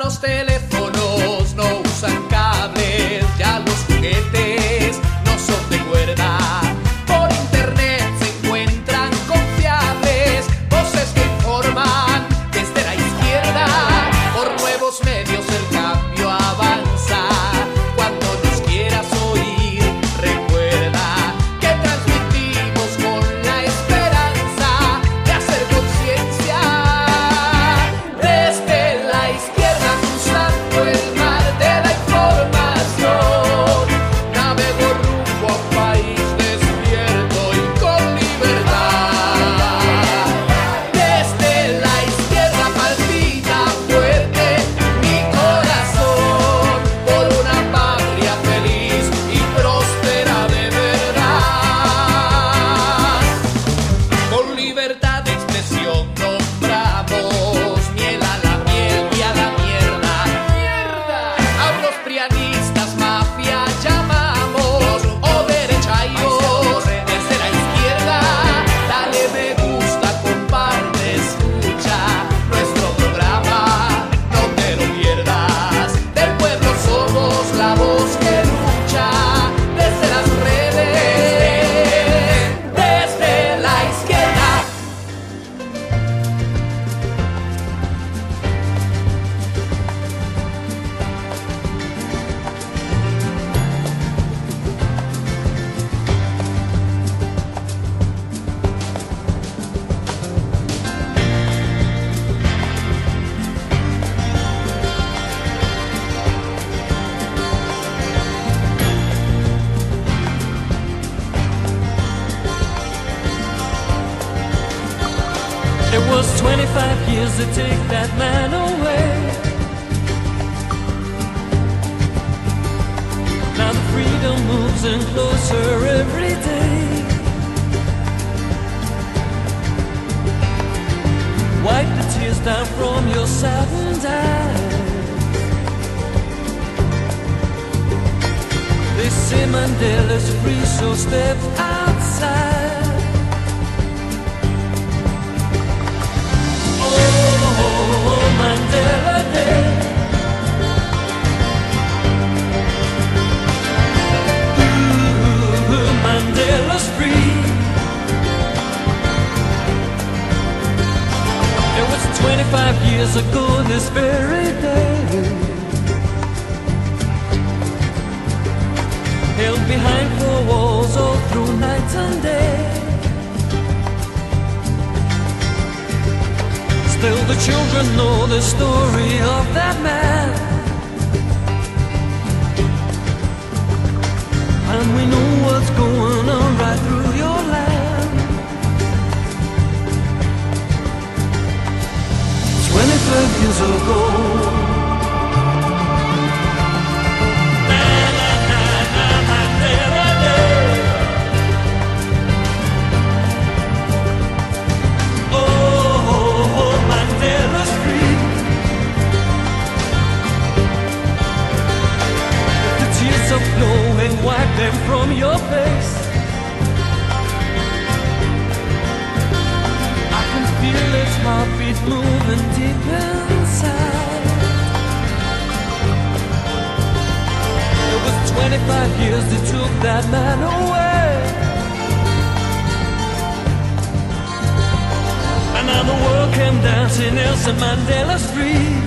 los teléfonos no usan cables, ya los juguetes no son de cuerda. Por internet se encuentran confiables voces que informan desde la izquierda. Por nuevos medios el cambio avanza. Cuando nos quieras oír, recuerda que transmitimos con la esperanza de hacer conciencia. Desde la izquierda cruzando el mar de la información, navego rumbo a un país despierto y con libertad. Desde la izquierda palpita fuerte mi corazón por una patria feliz y próspera de verdad. Con libertad de expresión nombramos miel a la miel y a la mierda. A los prianistas mafia llamamos o derechairos. Desde la izquierda dale me gusta, comparte, escucha nuestro programa, no te lo pierdas. Del pueblo somos la voz que lucha desde las redes. Desde la izquierda. It was 25 years to take that man away. Now the freedom moves in closer every day. Wipe the tears down from your saddened eyes. They say Mandela's free, so step outside. Mandela Day. Ooh, Mandela's free. It was 25 years ago this very day. Held behind four walls all through night and day. Still the children know the story of that man, and we know what's going on right through your land. 25 years ago. And wipe them from your face. I can feel his heartbeat moving deep inside. It was 25 years that took that man away, and now the world came dancing Nelson Mandela Street.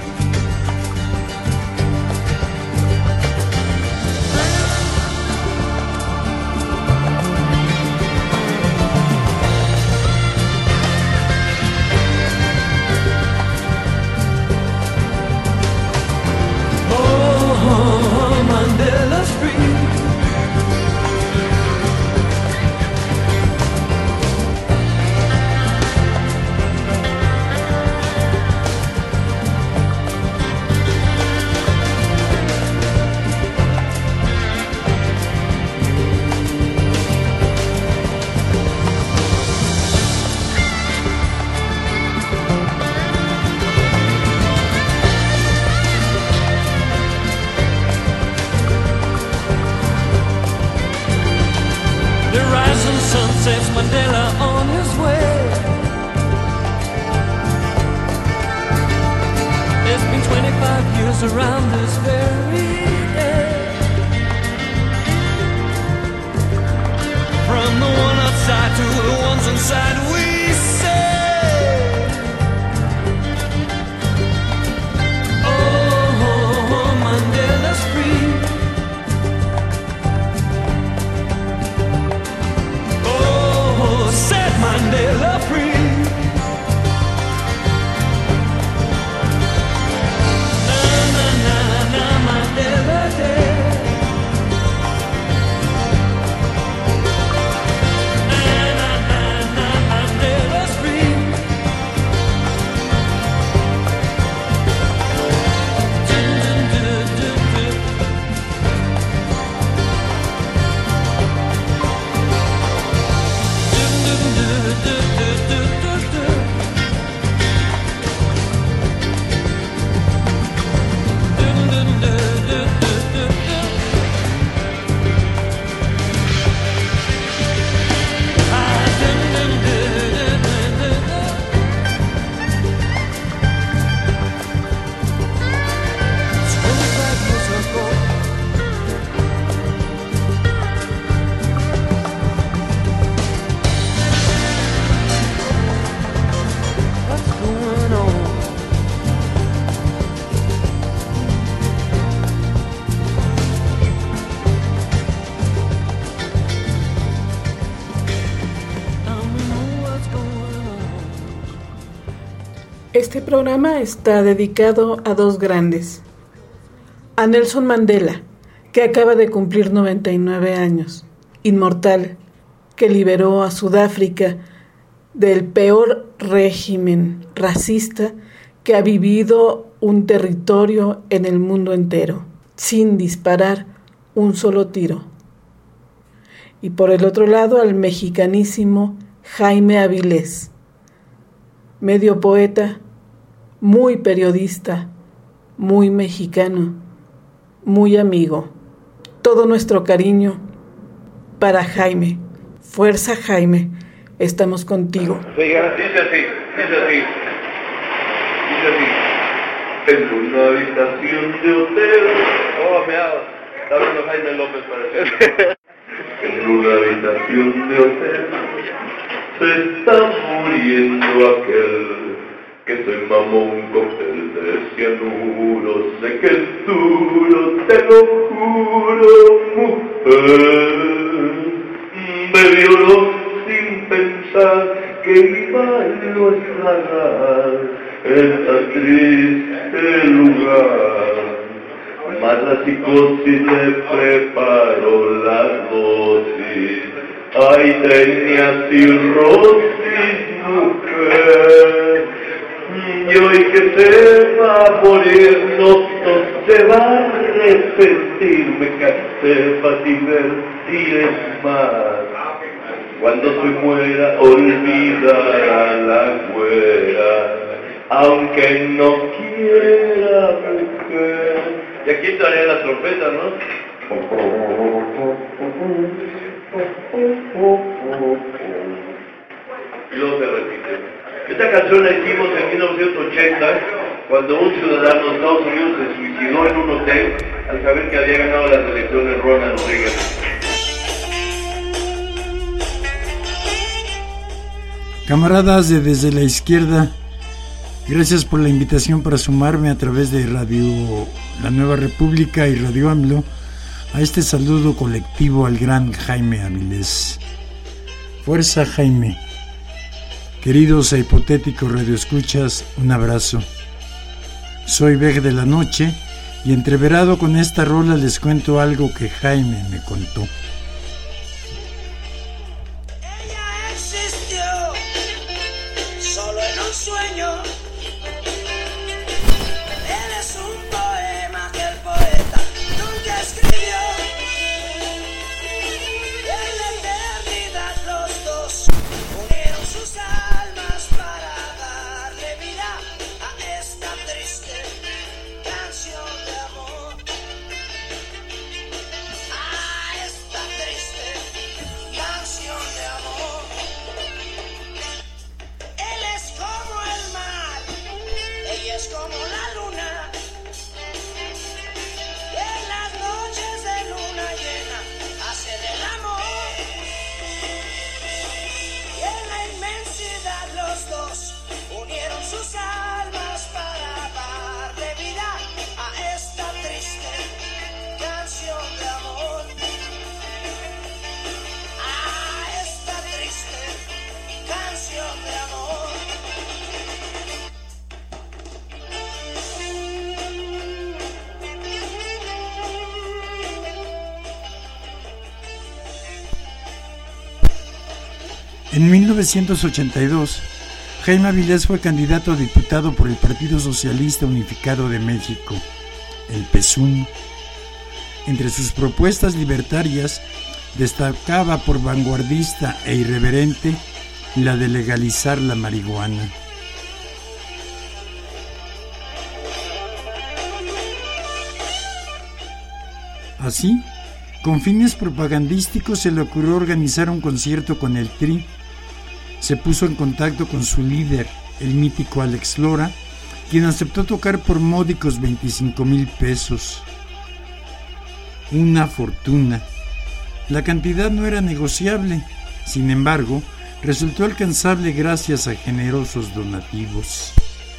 Mandela's free. around this very day. From the one outside to the ones inside, we say, oh, Mandela's free. Oh, set Mandela free. Este programa está dedicado a dos grandes. A Nelson Mandela, que acaba de cumplir 99 años, inmortal, que liberó a Sudáfrica del peor régimen racista que ha vivido un territorio en el mundo entero, sin disparar un solo tiro. Y por el otro lado, al mexicanísimo Jaime Avilés, medio poeta, muy periodista, muy mexicano, muy amigo. Todo nuestro cariño para Jaime. Fuerza, Jaime, estamos contigo. Oiga, dice así. Tengo una habitación de hotel. Oh, está hablando Jaime López, parece. Tengo una habitación de hotel. Se está muriendo aquel que se mamó un cóctel de cianuro. Sé que es duro, te lo juro, mujer. Bebiólo sin pensar que iba a estragar esta triste lugar. Más la psicosis le preparó la dosis. Ay, tenía cirrosis, mujer. Y hoy que se va a morir, no se va a arrepentir. Me casé para divertir más. Cuando se muera, olvidará a la güera, aunque no quiera, mujer. Y aquí traeré la trompeta, ¿no? Y luego se repite. Esta canción la hicimos en 1980, cuando un ciudadano de Estados Unidos se suicidó en un hotel al saber que había ganado las elecciones Ronald Reagan. Camaradas de Desde la Izquierda, gracias por la invitación para sumarme a través de Radio La Nueva República y Radio AMLO a este saludo colectivo al gran Jaime Avilés. Fuerza, Jaime. Queridos e hipotéticos radioescuchas, un abrazo. Soy Beg de la Noche y entreverado con esta rola les cuento algo que Jaime me contó. Ella existió solo en un sueño. Él es un poema que el poeta nunca escribió. En la eternidad los dos unieron sus almas para darle vida a esta triste canción de amor. A esta triste canción de amor. Él es como el mar En 1982, Jaime Avilés fue candidato a diputado por el Partido Socialista Unificado de México, el PSUN. Entre sus propuestas libertarias destacaba por vanguardista e irreverente la de legalizar la marihuana. Así, con fines propagandísticos se le ocurrió organizar un concierto con el Tri. Se puso en contacto con su líder, el mítico Alex Lora, quien aceptó tocar por módicos 25,000 pesos. Una fortuna. La cantidad no era negociable, sin embargo, resultó alcanzable gracias a generosos donativos.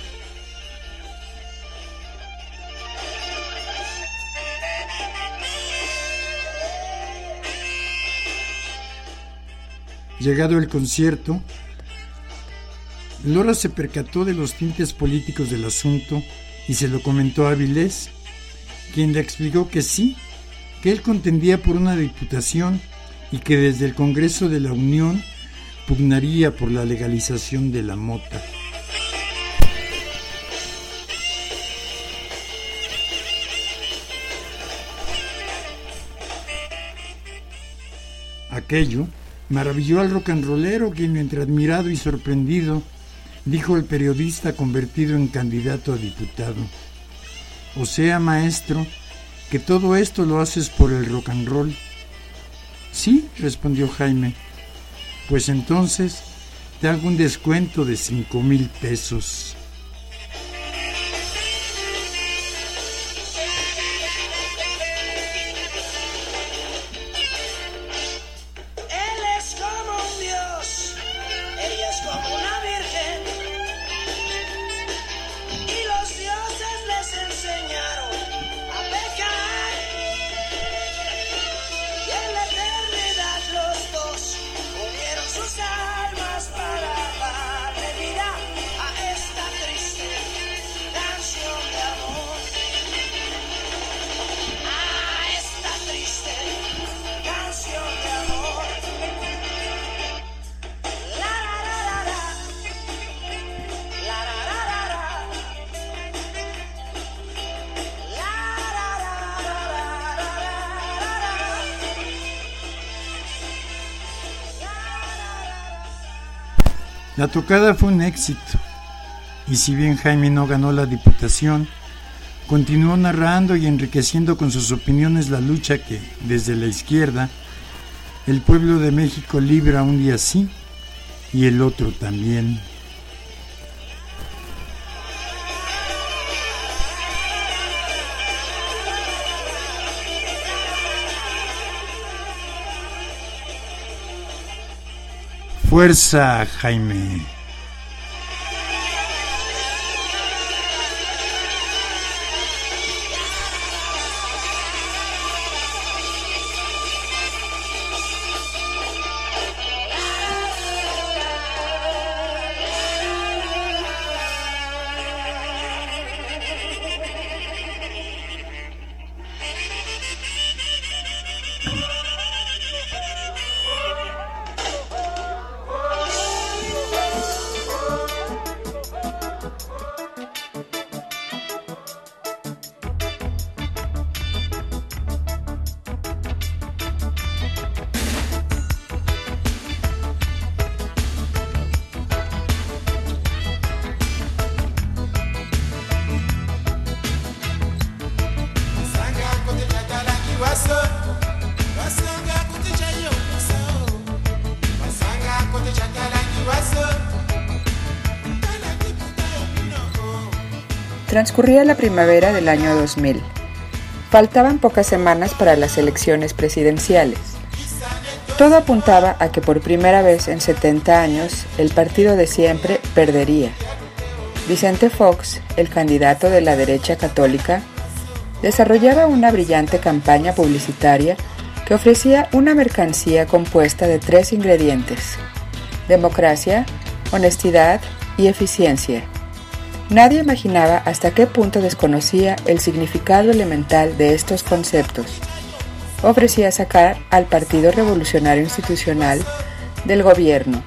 Llegado el concierto, Lora se percató de los tintes políticos del asunto y se lo comentó a Avilés, quien le explicó que sí, que él contendía por una diputación y que desde el Congreso de la Unión pugnaría por la legalización de la mota. Aquello maravilló al rock and rollero, quien, entre admirado y sorprendido, dijo al periodista convertido en candidato a diputado: «O sea, maestro, que todo esto lo haces por el rock and roll». «Sí», respondió Jaime. «Pues entonces te hago un descuento de 5,000 pesos». La tocada fue un éxito, y si bien Jaime no ganó la diputación, continuó narrando y enriqueciendo con sus opiniones la lucha que, desde la izquierda, el pueblo de México libra un día sí y el otro también. ¡Fuerza, Jaime! Transcurría la primavera del año 2000. Faltaban pocas semanas para las elecciones presidenciales. Todo apuntaba a que por primera vez en 70 años el partido de siempre perdería. Vicente Fox, el candidato de la derecha católica, desarrollaba una brillante campaña publicitaria que ofrecía una mercancía compuesta de 3 ingredientes: democracia, honestidad y eficiencia. Nadie imaginaba hasta qué punto desconocía el significado elemental de estos conceptos. Ofrecía sacar al Partido Revolucionario Institucional del gobierno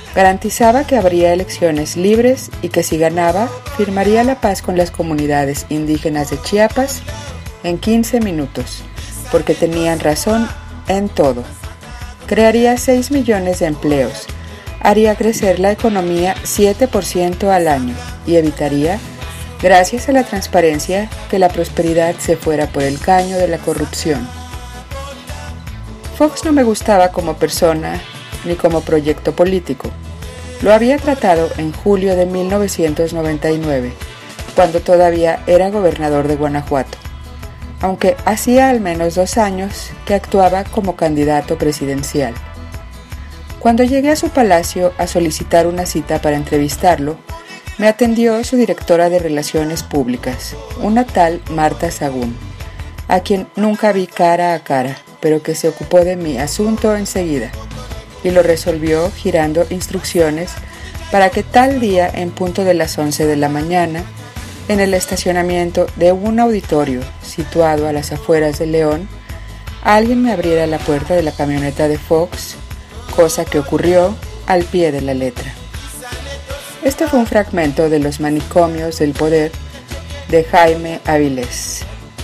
Garantizaba que habría elecciones libres y que si ganaba, firmaría la paz con las comunidades indígenas de Chiapas en 15 minutos, porque tenían razón en todo. Crearía 6 millones de empleos, haría crecer la economía 7% al año y evitaría, gracias a la transparencia, que la prosperidad se fuera por el caño de la corrupción. Fox no me gustaba como persona ni como proyecto político. Lo había tratado en julio de 1999, cuando todavía era gobernador de Guanajuato, aunque hacía al menos 2 años que actuaba como candidato presidencial. Cuando llegué a su palacio a solicitar una cita para entrevistarlo, me atendió su directora de Relaciones Públicas, una tal Marta Sagún, a quien nunca vi cara a cara, pero que se ocupó de mi asunto enseguida, y lo resolvió girando instrucciones para que tal día, en punto de las 11 de la mañana, en el estacionamiento de un auditorio situado a las afueras de León, alguien me abriera la puerta de la camioneta de Fox, cosa que ocurrió al pie de la letra. Este fue un fragmento de Los manicomios del poder de Jaime Avilés.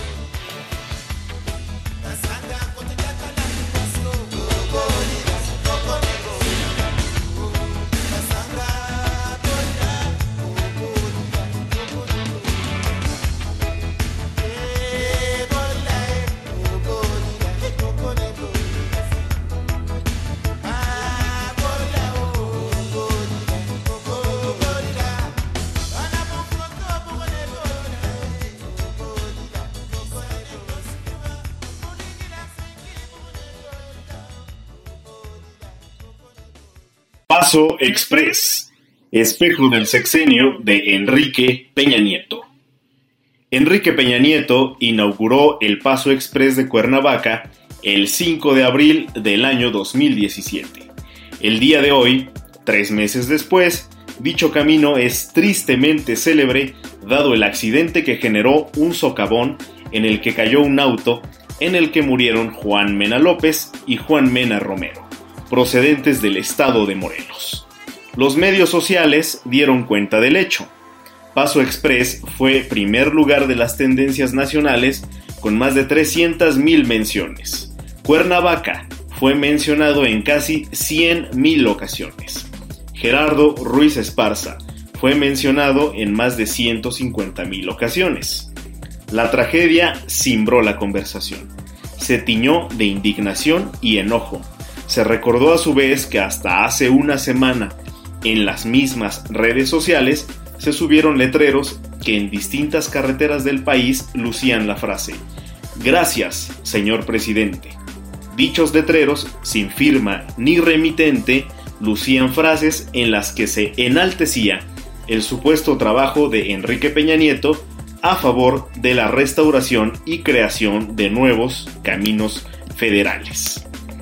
Paso Express, espejo del sexenio de Enrique Peña Nieto. Enrique Peña Nieto inauguró el Paso Express de Cuernavaca el 5 de abril del año 2017. El día de hoy, 3 meses después, dicho camino es tristemente célebre dado el accidente que generó un socavón en el que cayó un auto en el que murieron Juan Mena López y Juan Mena Romero, procedentes del estado de Morelos. Los medios sociales dieron cuenta del hecho. Paso Express fue primer lugar de las tendencias nacionales con más de 300,000 menciones. Cuernavaca fue mencionado en casi 100,000 ocasiones. Gerardo Ruiz Esparza fue mencionado en más de 150,000 ocasiones. La tragedia cimbró la conversación. Se tiñó de indignación y enojo. Se recordó a su vez que hasta hace una semana, en las mismas redes sociales, se subieron letreros que en distintas carreteras del país lucían la frase: "Gracias, señor presidente". Dichos letreros, sin firma ni remitente, lucían frases en las que se enaltecía el supuesto trabajo de Enrique Peña Nieto a favor de la restauración y creación de nuevos caminos federales.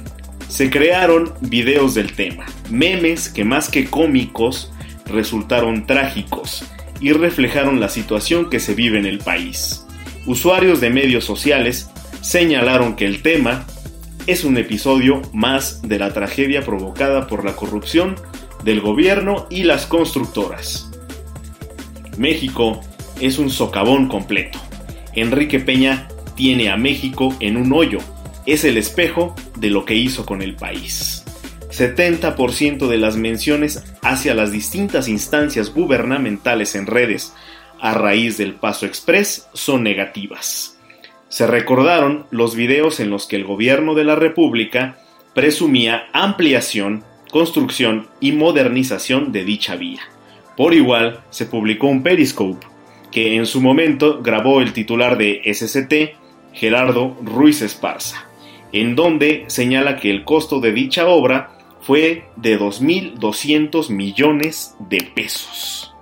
Se crearon videos del tema, memes que más que cómicos resultaron trágicos y reflejaron la situación que se vive en el país. Usuarios de medios sociales señalaron que el tema es un episodio más de la tragedia provocada por la corrupción del gobierno y las constructoras. México es un socavón completo. Enrique Peña tiene a México en un hoyo. Es el espejo de lo que hizo con el país. 70% de las menciones hacia las distintas instancias gubernamentales en redes a raíz del Paso Express son negativas. Se recordaron los videos en los que el gobierno de la República presumía ampliación, construcción y modernización de dicha vía. Por igual, se publicó un Periscope que en su momento grabó el titular de SCT, Gerardo Ruiz Esparza, en donde señala que el costo de dicha obra fue de 2.200 millones de pesos.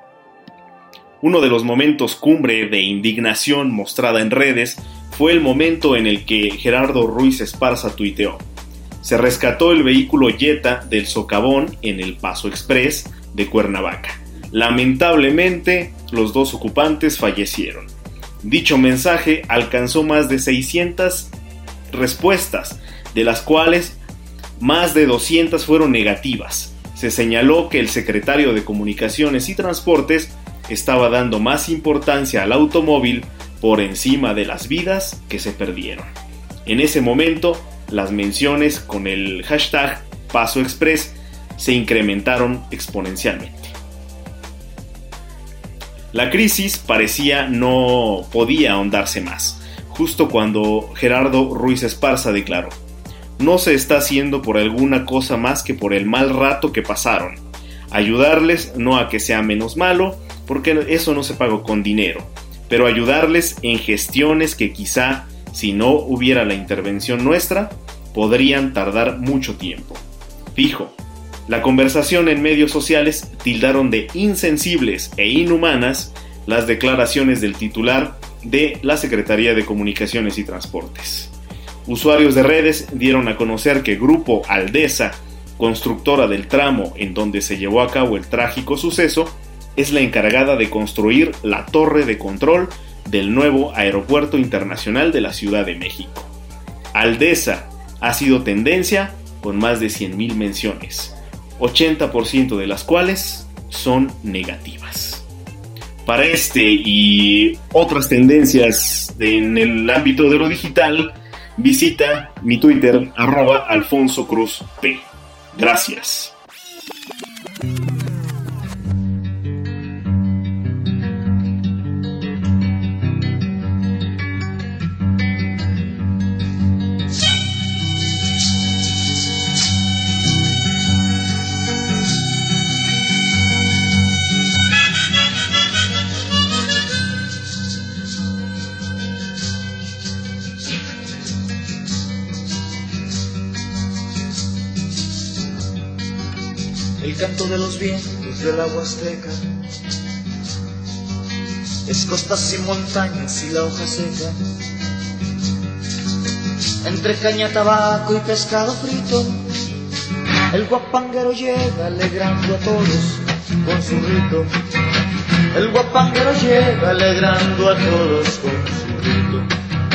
Uno de los momentos cumbre de indignación mostrada en redes fue el momento en el que Gerardo Ruiz Esparza tuiteó: "Se rescató el vehículo Jetta del socavón en el Paso Express de Cuernavaca. Lamentablemente, los 2 ocupantes fallecieron". Dicho mensaje alcanzó más de 600 respuestas, de las cuales más de 200 fueron negativas. se señaló que el secretario de Comunicaciones y Transportes estaba dando más importancia al automóvil por encima de las vidas que se perdieron. En ese momento, las menciones con el hashtag Paso Express se incrementaron exponencialmente. La crisis parecía no podía ahondarse más, justo cuando Gerardo Ruiz Esparza declaró: no se está haciendo por alguna cosa más que por el mal rato que pasaron. Ayudarles no a que sea menos malo, porque eso no se pagó con dinero, pero ayudarles en gestiones que quizá, si no hubiera la intervención nuestra, podrían tardar mucho tiempo. Dijo: la conversación en medios sociales tildaron de insensibles e inhumanas las declaraciones del titular de la Secretaría de Comunicaciones y Transportes. Usuarios de redes dieron a conocer que Grupo Aldesa, constructora del tramo en donde se llevó a cabo el trágico suceso, es la encargada de construir la torre de control del nuevo Aeropuerto Internacional de la Ciudad de México. Aldesa ha sido tendencia con más de 100,000 menciones, 80% de las cuales son negativas. Para este y otras tendencias en el ámbito de lo digital, visita mi Twitter @AlfonsoCruzP. Gracias. El canto de los vientos del agua azteca es costas y montañas y la hoja seca, entre caña, tabaco y pescado frito. El guapanguero llega alegrando a todos con su rito. El guapanguero llega alegrando a todos con su rito.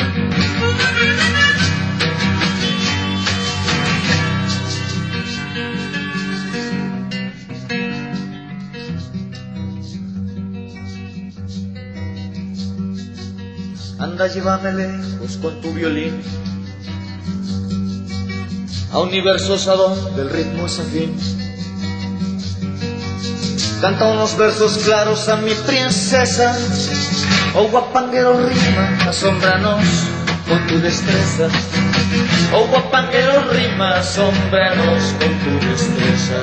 Anda, llévame lejos con tu violín, a universos a donde el ritmo es afín. Canta unos versos claros a mi princesa, oh guapanguero rima, asómbranos con tu destreza. Oh guapanguero rima, asómbranos con tu destreza.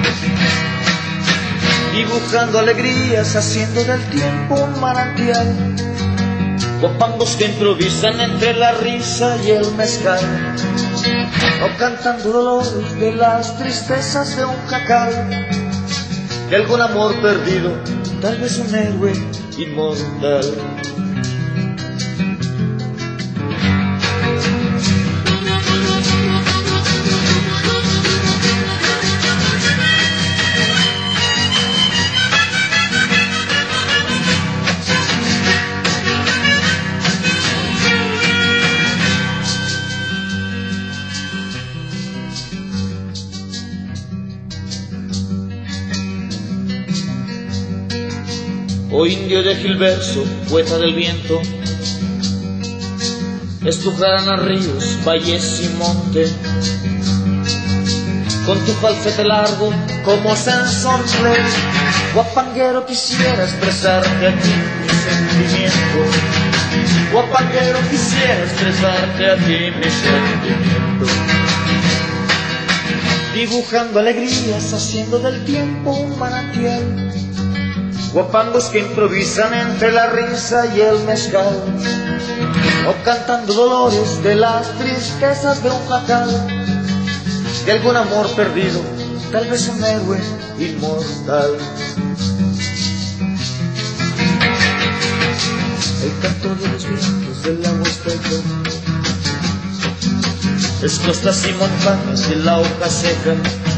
Dibujando alegrías, haciendo del tiempo un manantial. Guapangos que improvisan entre la risa y el mezcal, o cantando dolores de las tristezas de un jacal, de algún amor perdido, tal vez un héroe inmortal. Oh indio de Gilverso, poeta del viento, es tu jarana ríos, valles y monte, con tu falsete largo como sensontle. Guapanguero, quisiera expresarte a ti mi sentimiento. Guapanguero, quisiera expresarte a ti mi sentimiento. Dibujando alegrías, haciendo del tiempo un manantial. Guapangos que improvisan entre la risa y el mezcal, o cantando dolores de las tristezas de un jacal, de algún amor perdido, tal vez un héroe inmortal. El canto de los vientos del agua azteca es costas y montañas de la hoja seca,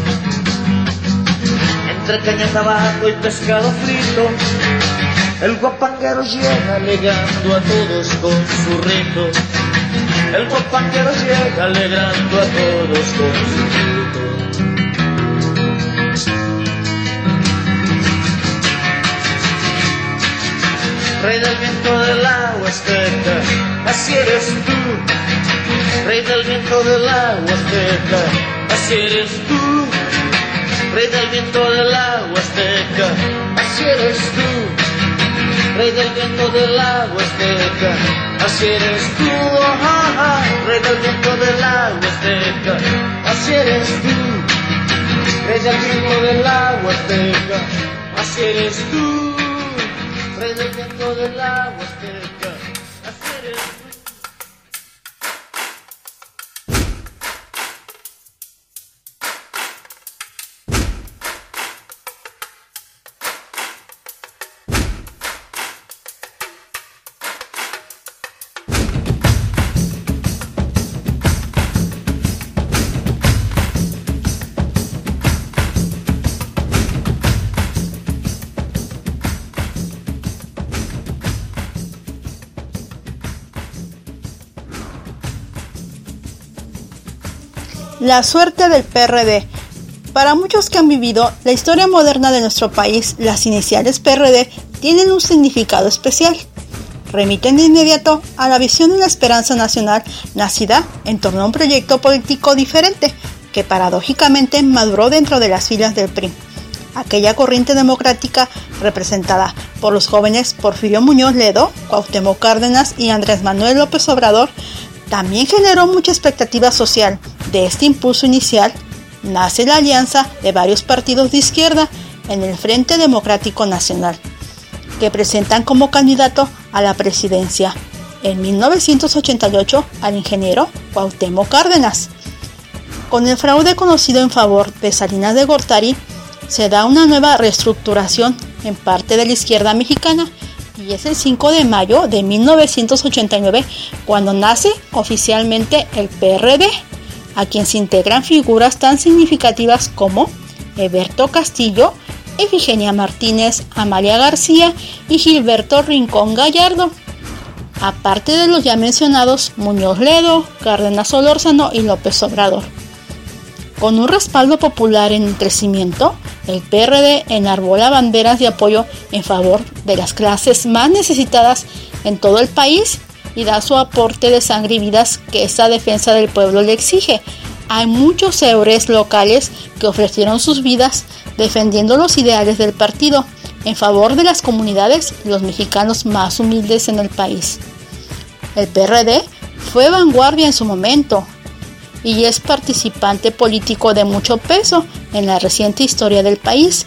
entre caña, tabaco y pescado frito. El guapanguero llega alegando a todos con su rito. El guapanguero llega alegrando a todos con su rito. rey del viento del agua azteca, así eres tú. Rey del viento del agua azteca, así eres tú. Rey del viento del agua azteca, así eres tú. Rey del viento del agua azteca, así eres tú. Rey del viento del agua azteca, así eres tú. Rey del viento del agua azteca, así eres tú. Rey del viento del agua azteca, así eres tú. La suerte del PRD. Para muchos que han vivido la historia moderna de nuestro país, las iniciales PRD tienen un significado especial. Remiten de inmediato a la visión de una esperanza nacional nacida en torno a un proyecto político diferente que paradójicamente maduró dentro de las filas del PRI. Aquella corriente democrática representada por los jóvenes Porfirio Muñoz Ledo, Cuauhtémoc Cárdenas y Andrés Manuel López Obrador también generó mucha expectativa social. De este impulso inicial nace la alianza de varios partidos de izquierda en el Frente Democrático Nacional, que presentan como candidato a la presidencia en 1988 al ingeniero Cuauhtémoc Cárdenas. Con el fraude conocido en favor de Salinas de Gortari, se da una nueva reestructuración en parte de la izquierda mexicana, y es el 5 de mayo de 1989 cuando nace oficialmente el PRD, a quien se integran figuras tan significativas como Eberto Castillo, Efigenia Martínez, Amalia García y Gilberto Rincón Gallardo, aparte de los ya mencionados Muñoz Ledo, Cárdenas Solórzano y López Obrador. Con un respaldo popular en crecimiento, el PRD enarbola banderas de apoyo en favor de las clases más necesitadas en todo el país y da su aporte de sangre y vidas que esa defensa del pueblo le exige. Hay muchos héroes locales que ofrecieron sus vidas defendiendo los ideales del partido en favor de las comunidades y los mexicanos más humildes en el país. El PRD fue vanguardia en su momento y es participante político de mucho peso en la reciente historia del país.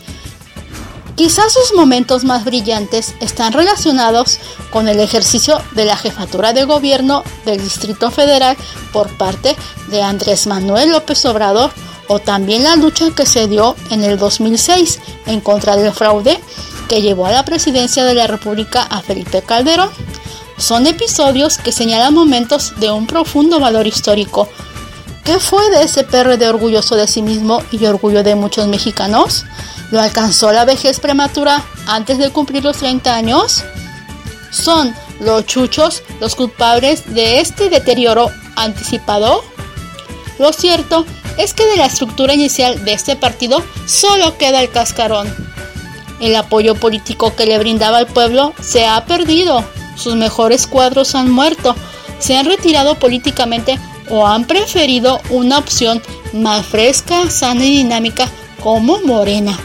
Quizás sus momentos más brillantes están relacionados con el ejercicio de la jefatura de gobierno del Distrito Federal por parte de Andrés Manuel López Obrador, o también la lucha que se dio en el 2006 en contra del fraude que llevó a la presidencia de la República a Felipe Calderón. Son episodios que señalan momentos de un profundo valor histórico. ¿Qué fue de ese PRD orgulloso de sí mismo y orgullo de muchos mexicanos? ¿Lo alcanzó la vejez prematura antes de cumplir los 30 años? ¿Son los chuchos los culpables de este deterioro anticipado? Lo cierto es que de la estructura inicial de este partido solo queda el cascarón. El apoyo político que le brindaba al pueblo se ha perdido. Sus mejores cuadros han muerto, se han retirado políticamente o han preferido una opción más fresca, sana y dinámica como Morena.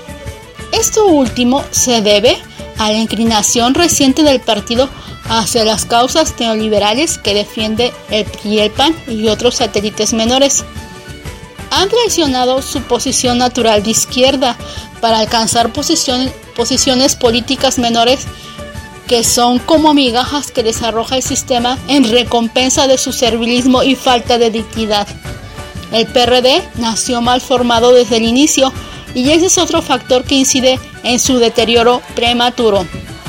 Esto último se debe a la inclinación reciente del partido hacia las causas neoliberales que defiende el PRI y el PAN y otros satélites menores. Han traicionado su posición natural de izquierda para alcanzar posiciones políticas menores que son como migajas que les arroja el sistema en recompensa de su servilismo y falta de dignidad. El PRD nació mal formado desde el inicio y ese es otro factor que incide en su deterioro prematuro.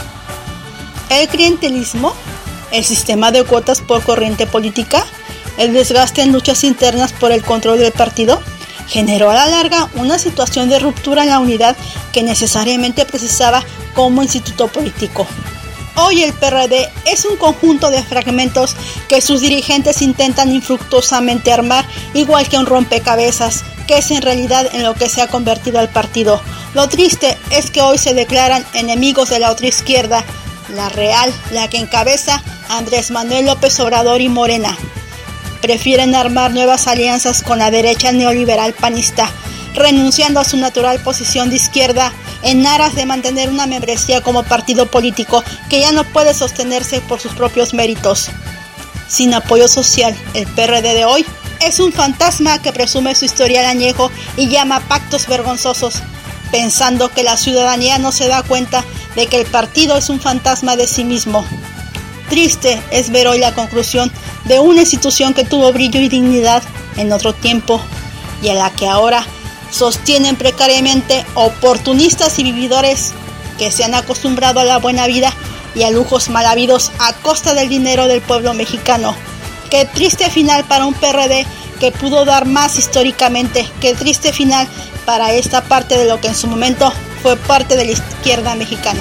El clientelismo, el sistema de cuotas por corriente política, el desgaste en luchas internas por el control del partido, generó a la larga una situación de ruptura en la unidad que necesariamente precisaba como instituto político. Hoy el PRD es un conjunto de fragmentos que sus dirigentes intentan infructuosamente armar, igual que un rompecabezas, que es en realidad en lo que se ha convertido el partido. Lo triste es que hoy se declaran enemigos de la otra izquierda, la real, la que encabeza Andrés Manuel López Obrador y Morena. Prefieren armar nuevas alianzas con la derecha neoliberal panista, renunciando a su natural posición de izquierda en aras de mantener una membresía como partido político que ya no puede sostenerse por sus propios méritos. Sin apoyo social, el PRD de hoy es un fantasma que presume su historial añejo y llama pactos vergonzosos, pensando que la ciudadanía no se da cuenta de que el partido es un fantasma de sí mismo. Triste es ver hoy la conclusión de una institución que tuvo brillo y dignidad en otro tiempo y a la que ahora sostienen precariamente oportunistas y vividores que se han acostumbrado a la buena vida y a lujos mal habidos a costa del dinero del pueblo mexicano. Qué triste final para un PRD que pudo dar más históricamente. Qué triste final para esta parte de lo que en su momento fue parte de la izquierda mexicana.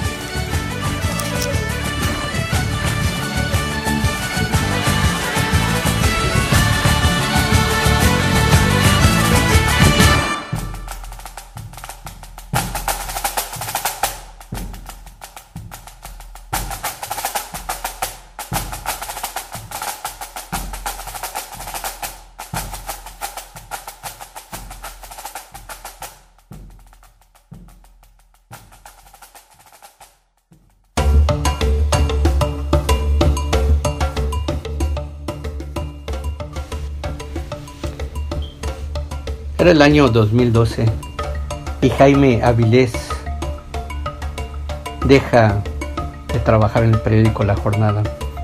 Era el año 2012 y Jaime Avilés deja de trabajar en el periódico La Jornada.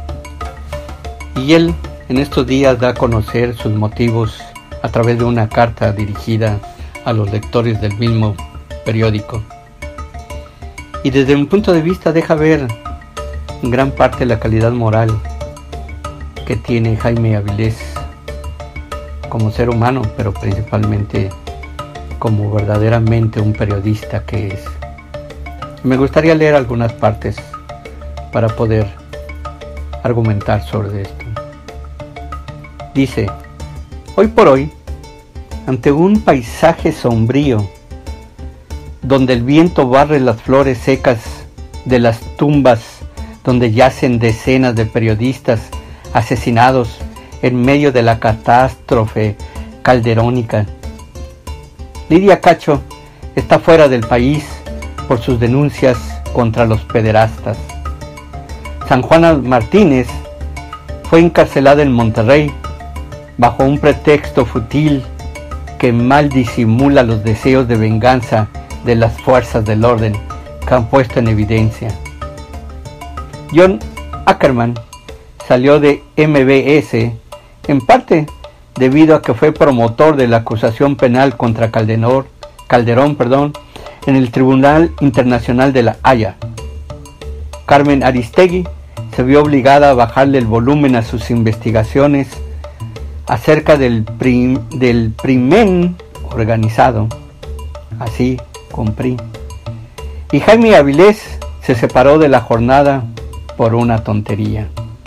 Y él en estos días da a conocer sus motivos a través de una carta dirigida a los lectores del mismo periódico. Y desde mi punto de vista deja ver en gran parte la calidad moral que tiene Jaime Avilés como ser humano, pero principalmente como verdaderamente un periodista que es. Me gustaría leer algunas partes para poder argumentar sobre esto. Dice: hoy por hoy, ante un paisaje sombrío, donde el viento barre las flores secas de las tumbas donde yacen decenas de periodistas asesinados en medio de la catástrofe calderónica, Lidia Cacho está fuera del país por sus denuncias contra los pederastas. San Juana Martínez fue encarcelada en Monterrey bajo un pretexto fútil que mal disimula los deseos de venganza de las fuerzas del orden que han puesto en evidencia. John Ackerman salió de MBS en parte debido a que fue promotor de la acusación penal contra Calderón, en el Tribunal Internacional de La Haya. Carmen Aristegui se vio obligada a bajarle el volumen a sus investigaciones acerca del crimen organizado, así con PRI. Y Jaime Avilés se separó de La Jornada por una tontería.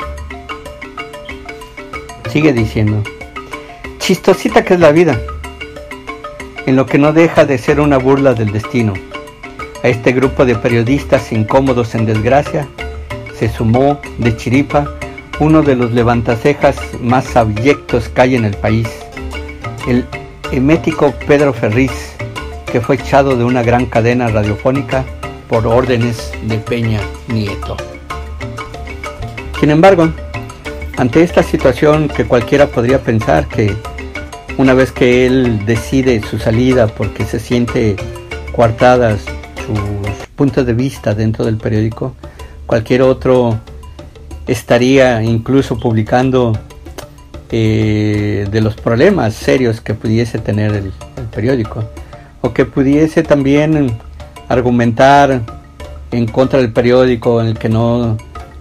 Sigue diciendo: chistosita que es la vida, en lo que no deja de ser una burla del destino. A este grupo de periodistas incómodos en desgracia se sumó de chiripa uno de los levantacejas más abyectos que hay en el país, el emético Pedro Ferriz, que fue echado de una gran cadena radiofónica por órdenes de Peña Nieto. Sin embargo, ante esta situación que cualquiera podría pensar que una vez que él decide su salida porque se siente coartadas sus puntos de vista dentro del periódico, cualquier otro estaría incluso publicando de los problemas serios que pudiese tener el periódico, o que pudiese también argumentar en contra del periódico, en el que no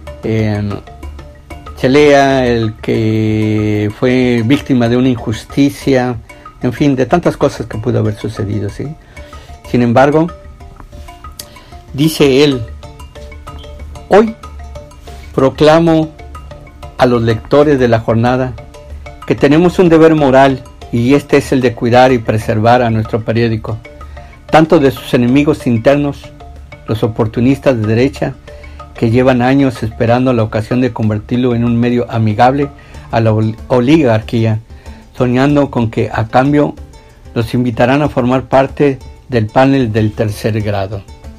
se lea, el que fue víctima de una injusticia, en fin, de tantas cosas que pudo haber sucedido, ¿sí? Sin embargo, dice él: hoy proclamo a los lectores de La Jornada que tenemos un deber moral, y este es el de cuidar y preservar a nuestro periódico, tanto de sus enemigos internos, los oportunistas de derecha, que llevan años esperando la ocasión de convertirlo en un medio amigable a la oligarquía, soñando con que a cambio los invitarán a formar parte del panel del tercer grado.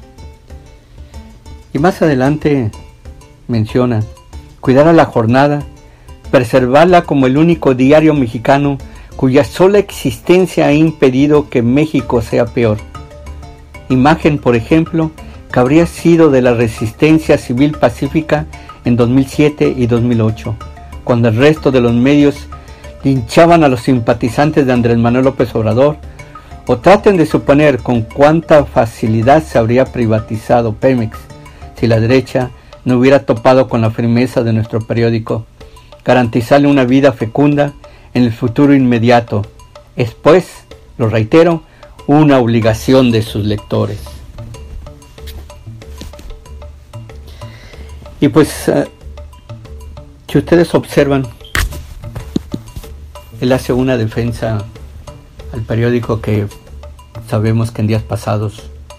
Y más adelante menciona: cuidar a La Jornada, preservarla como el único diario mexicano cuya sola existencia ha impedido que México sea peor. Imagen, por ejemplo, que habría sido de la resistencia civil pacífica en 2007 y 2008, cuando el resto de los medios linchaban a los simpatizantes de Andrés Manuel López Obrador, o traten de suponer con cuánta facilidad se habría privatizado Pemex si la derecha no hubiera topado con la firmeza de nuestro periódico: garantizarle una vida fecunda en el futuro inmediato. Es pues, lo reitero, una obligación de sus lectores. Y pues, si ustedes observan, él hace una defensa al periódico que sabemos que en días pasados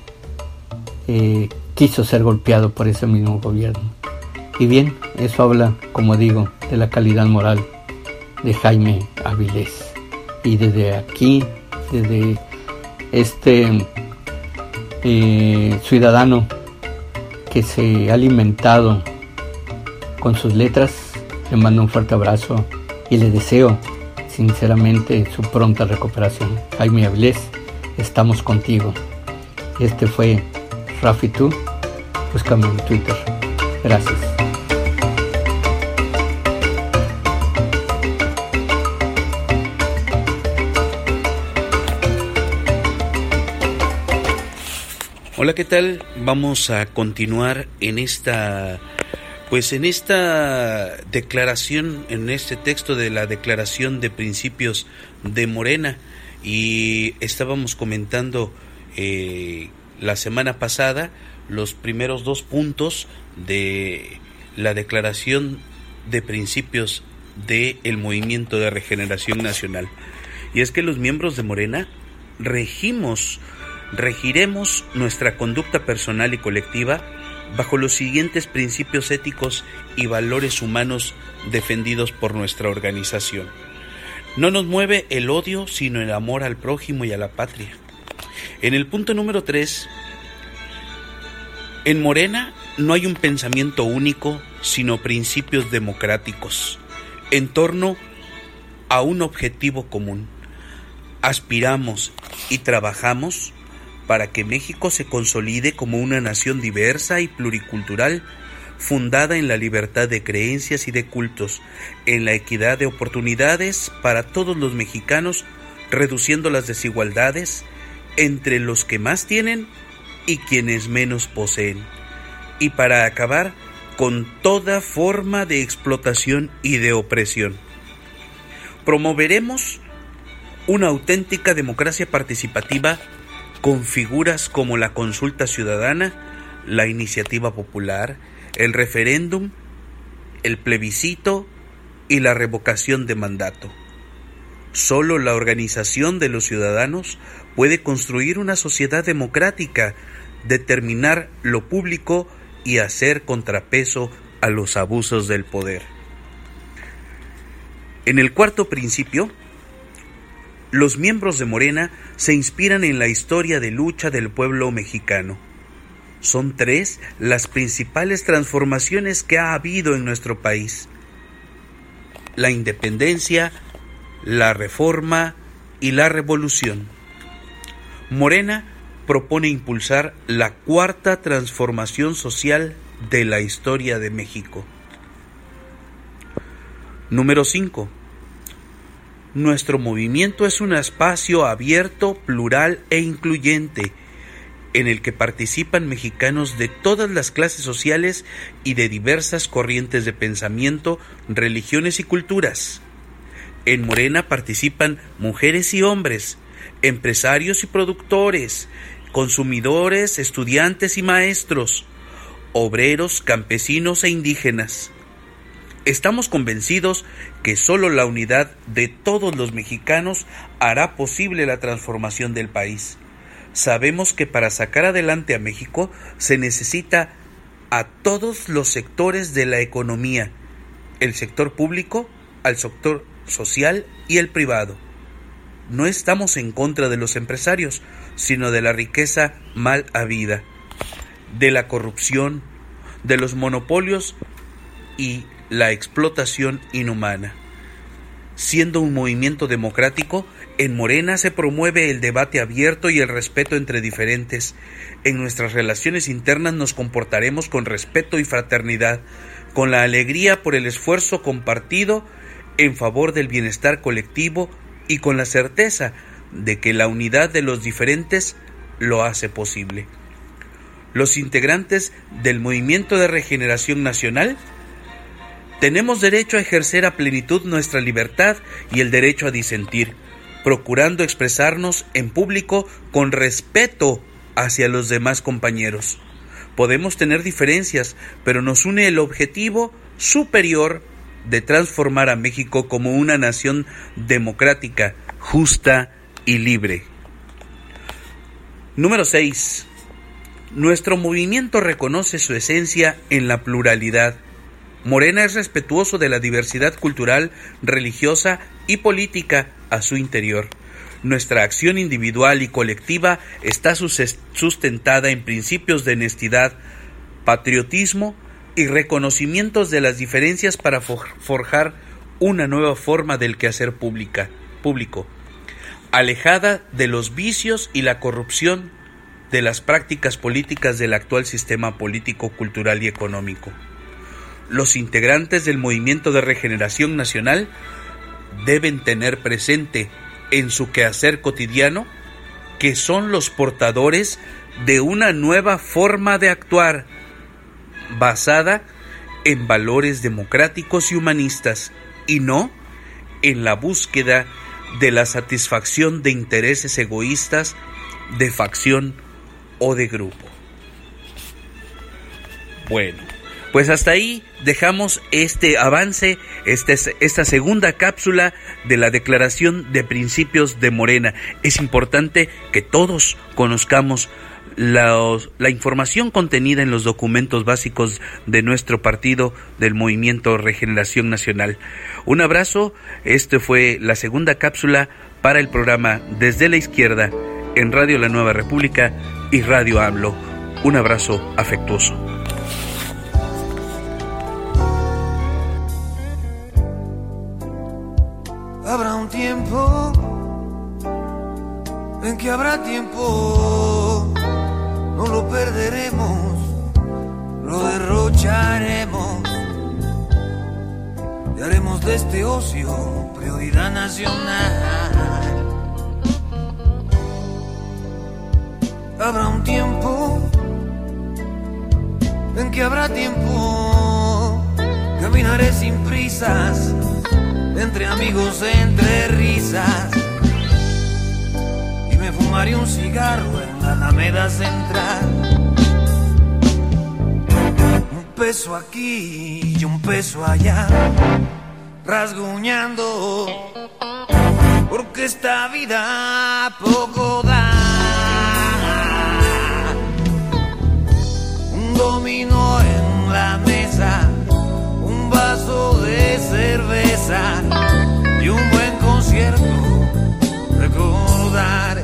quiso ser golpeado por ese mismo gobierno. Y bien, eso habla, como digo, de la calidad moral de Jaime Avilés. Y desde aquí, desde este ciudadano que se ha alimentado con sus letras, le mando un fuerte abrazo y le deseo sinceramente su pronta recuperación. Jaime Avilés, estamos contigo. Este fue Rafi Tú, búscame en Twitter. Gracias. Hola, ¿qué tal? Vamos a continuar en esta declaración, en este texto de la Declaración de Principios de Morena. Y estábamos comentando la semana pasada los primeros 2 puntos de la Declaración de Principios del Movimiento de Regeneración Nacional. Y es que los miembros de Morena regiremos nuestra conducta personal y colectiva bajo los siguientes principios éticos y valores humanos defendidos por nuestra organización. No nos mueve el odio, sino el amor al prójimo y a la patria. En el punto número 3, en Morena no hay un pensamiento único, sino principios democráticos en torno a un objetivo común. Aspiramos y trabajamos para que México se consolide como una nación diversa y pluricultural, fundada en la libertad de creencias y de cultos, en la equidad de oportunidades para todos los mexicanos, reduciendo las desigualdades entre los que más tienen y quienes menos poseen, y para acabar con toda forma de explotación y de opresión. Promoveremos una auténtica democracia participativa con figuras como la consulta ciudadana, la iniciativa popular, el referéndum, el plebiscito y la revocación de mandato. Solo la organización de los ciudadanos puede construir una sociedad democrática, determinar lo público y hacer contrapeso a los abusos del poder. En el cuarto principio, los miembros de Morena se inspiran en la historia de lucha del pueblo mexicano. Son 3 las principales transformaciones que ha habido en nuestro país: la independencia, la reforma y la revolución. Morena propone impulsar la 4ª transformación social de la historia de México. Número 5. Nuestro movimiento es un espacio abierto, plural e incluyente, en el que participan mexicanos de todas las clases sociales y de diversas corrientes de pensamiento, religiones y culturas. En Morena participan mujeres y hombres, empresarios y productores, consumidores, estudiantes y maestros, obreros, campesinos e indígenas. Estamos convencidos que solo la unidad de todos los mexicanos hará posible la transformación del país. Sabemos que para sacar adelante a México se necesita a todos los sectores de la economía, el sector público, al sector social y el privado. No estamos en contra de los empresarios, sino de la riqueza mal habida, de la corrupción, de los monopolios y la explotación inhumana. Siendo un movimiento democrático, en Morena se promueve el debate abierto y el respeto entre diferentes. En nuestras relaciones internas nos comportaremos con respeto y fraternidad, con la alegría por el esfuerzo compartido en favor del bienestar colectivo y con la certeza de que la unidad de los diferentes lo hace posible. Los integrantes del Movimiento de Regeneración Nacional tenemos derecho a ejercer a plenitud nuestra libertad y el derecho a disentir, procurando expresarnos en público con respeto hacia los demás compañeros. Podemos tener diferencias, pero nos une el objetivo superior de transformar a México como una nación democrática, justa y libre. Número 6. Nuestro movimiento reconoce su esencia en la pluralidad. Morena es respetuoso de la diversidad cultural, religiosa y política a su interior. Nuestra acción individual y colectiva está sustentada en principios de honestidad, patriotismo y reconocimientos de las diferencias para forjar una nueva forma del quehacer público, alejada de los vicios y la corrupción de las prácticas políticas del actual sistema político, cultural y económico. Los integrantes del Movimiento de Regeneración Nacional deben tener presente en su quehacer cotidiano que son los portadores de una nueva forma de actuar basada en valores democráticos y humanistas y no en la búsqueda de la satisfacción de intereses egoístas, de facción o de grupo. Bueno, pues hasta ahí dejamos este avance, esta segunda cápsula de la Declaración de Principios de Morena. Es importante que todos conozcamos la información contenida en los documentos básicos de nuestro partido, del Movimiento Regeneración Nacional. Un abrazo, esta fue la segunda cápsula para el programa Desde la Izquierda en Radio La Nueva República y Radio AMLO. Un abrazo afectuoso. Habrá un tiempo en que habrá tiempo, no lo perderemos, lo derrocharemos y haremos de este ocio prioridad nacional. Habrá un tiempo en que habrá tiempo, caminaré sin prisas, entre amigos, entre risas, y me fumaré un cigarro en la Alameda Central. Un peso aquí y un peso allá, rasguñando, porque esta vida poco da. Un dominó en la mesa, un vaso de cerveza y un buen concierto. Recordar,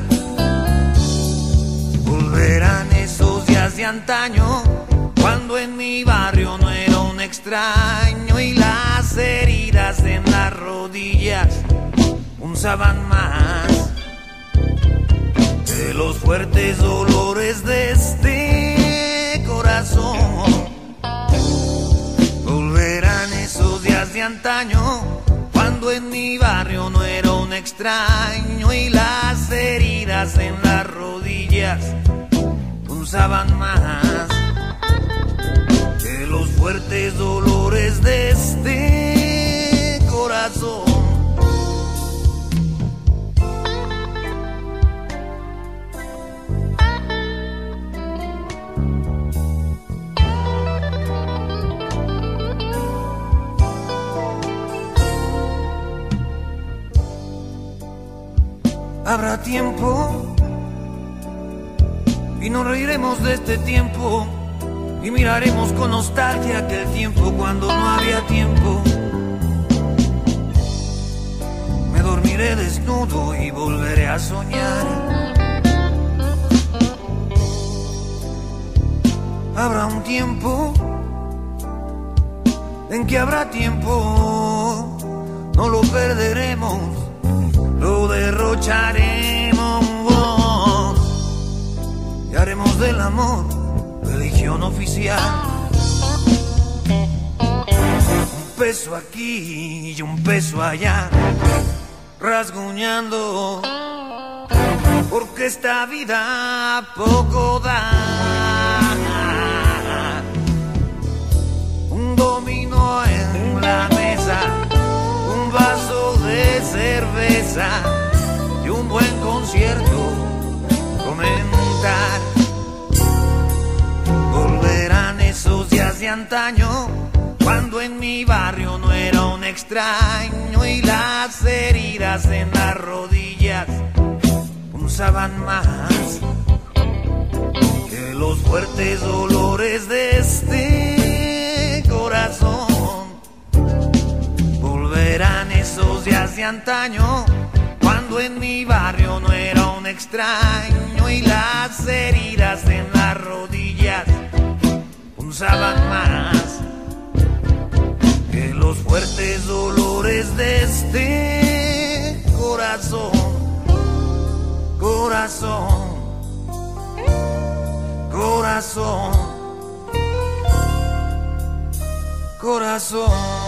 volverán esos días de antaño, cuando en mi barrio no era un extraño y las heridas en las rodillas punzaban más que los fuertes dolores de este corazón. Volverán esos días de antaño, cuando en mi barrio no era un extraño y las heridas en las rodillas punzaban más que los fuertes dolores de este corazón. Habrá tiempo y nos reiremos de este tiempo y miraremos con nostalgia aquel tiempo cuando no había tiempo. Me dormiré desnudo y volveré a soñar. Habrá un tiempo en que habrá tiempo, no lo perderemos, lo derrocharemos y haremos del amor religión oficial. Un peso aquí y un peso allá, rasguñando, porque esta vida poco da. Un dominó en la mesa, un vaso de cerveza y un buen concierto. Comentar, volverán esos días de antaño, cuando en mi barrio no era un extraño y las heridas en las rodillas punzaban más que los fuertes dolores de este corazón. Volverán esos días de antaño, cuando en mi barrio no era un extraño y las heridas en las rodillas punzaban más que los fuertes dolores de este corazón. Corazón, corazón, corazón.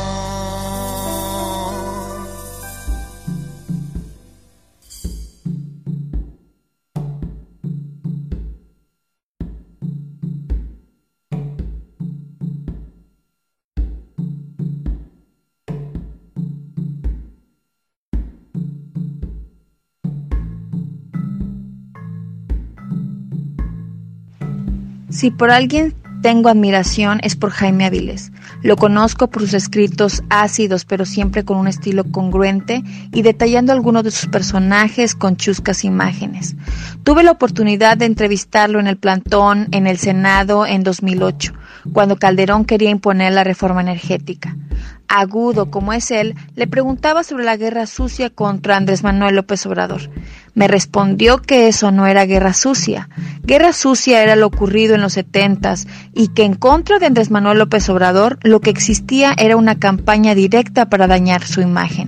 Si por alguien tengo admiración es por Jaime Avilés. Lo conozco por sus escritos ácidos, pero siempre con un estilo congruente y detallando algunos de sus personajes con chuscas imágenes. Tuve la oportunidad de entrevistarlo en el plantón en el Senado en 2008, cuando Calderón quería imponer la reforma energética. Agudo como es él, le preguntaba sobre la guerra sucia contra Andrés Manuel López Obrador. Me respondió que eso no era guerra sucia. Guerra sucia era lo ocurrido en los 70s y que en contra de Andrés Manuel López Obrador lo que existía era una campaña directa para dañar su imagen.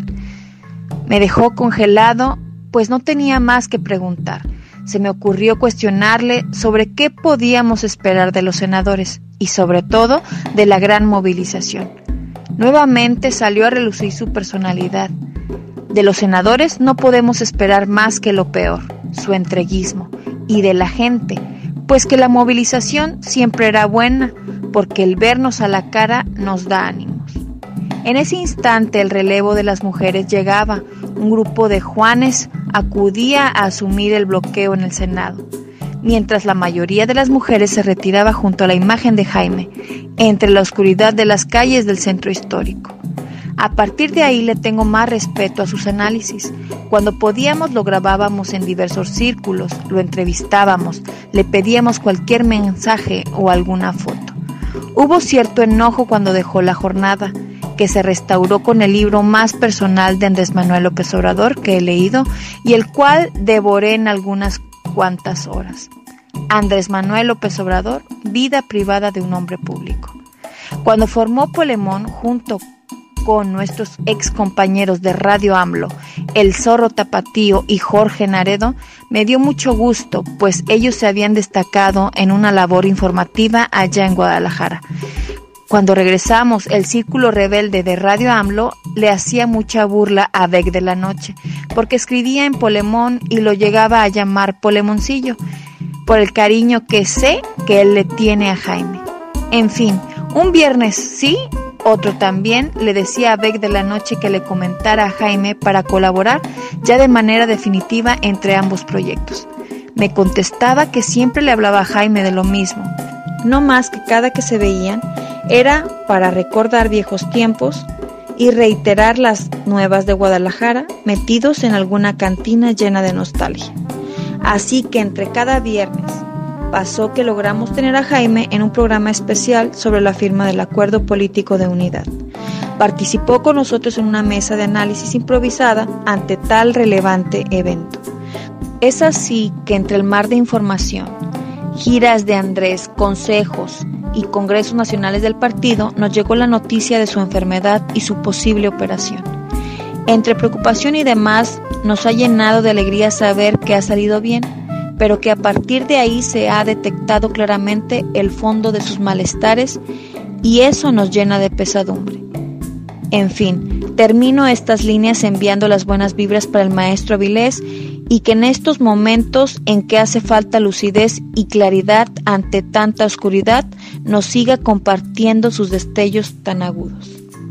Me dejó congelado, pues no tenía más que preguntar. Se me ocurrió cuestionarle sobre qué podíamos esperar de los senadores y sobre todo de la gran movilización. Nuevamente salió a relucir su personalidad. De los senadores no podemos esperar más que lo peor, su entreguismo, y de la gente, pues que la movilización siempre era buena, porque el vernos a la cara nos da ánimos. En ese instante el relevo de las mujeres llegaba, un grupo de Juanes acudía a asumir el bloqueo en el Senado, mientras la mayoría de las mujeres se retiraba junto a la imagen de Jaime, entre la oscuridad de las calles del centro histórico. A partir de ahí le tengo más respeto a sus análisis. Cuando podíamos lo grabábamos en diversos círculos, lo entrevistábamos, le pedíamos cualquier mensaje o alguna foto. Hubo cierto enojo cuando dejó la jornada, que se restauró con el libro más personal de Andrés Manuel López Obrador que he leído y el cual devoré en algunas cuantas horas. Andrés Manuel López Obrador, vida privada de un hombre público. Cuando formó Polemón junto con nuestros ex compañeros de Radio AMLO, El Zorro Tapatío y Jorge Naredo, me dio mucho gusto, pues ellos se habían destacado en una labor informativa allá en Guadalajara. Cuando regresamos, el Círculo Rebelde de Radio AMLO le hacía mucha burla a Beck de la Noche, porque escribía en Polemón y lo llegaba a llamar Polemoncillo, por el cariño que sé que él le tiene a Jaime. En fin, un viernes sí, otro también, le decía a Beck de la Noche que le comentara a Jaime para colaborar ya de manera definitiva entre ambos proyectos. Me contestaba que siempre le hablaba a Jaime de lo mismo, no más que cada que se veían era para recordar viejos tiempos y reiterar las nuevas de Guadalajara metidos en alguna cantina llena de nostalgia. Así que entre cada viernes pasó que logramos tener a Jaime en un programa especial sobre la firma del Acuerdo Político de Unidad. Participó con nosotros en una mesa de análisis improvisada ante tal relevante evento. Es así que entre el mar de información, giras de Andrés, consejos y congresos nacionales del partido, nos llegó la noticia de su enfermedad y su posible operación. Entre preocupación y demás, nos ha llenado de alegría saber que ha salido bien, pero que a partir de ahí se ha detectado claramente el fondo de sus malestares y eso nos llena de pesadumbre. En fin, termino estas líneas enviando las buenas vibras para el maestro Avilés y que en estos momentos en que hace falta lucidez y claridad ante tanta oscuridad, nos siga compartiendo sus destellos tan agudos.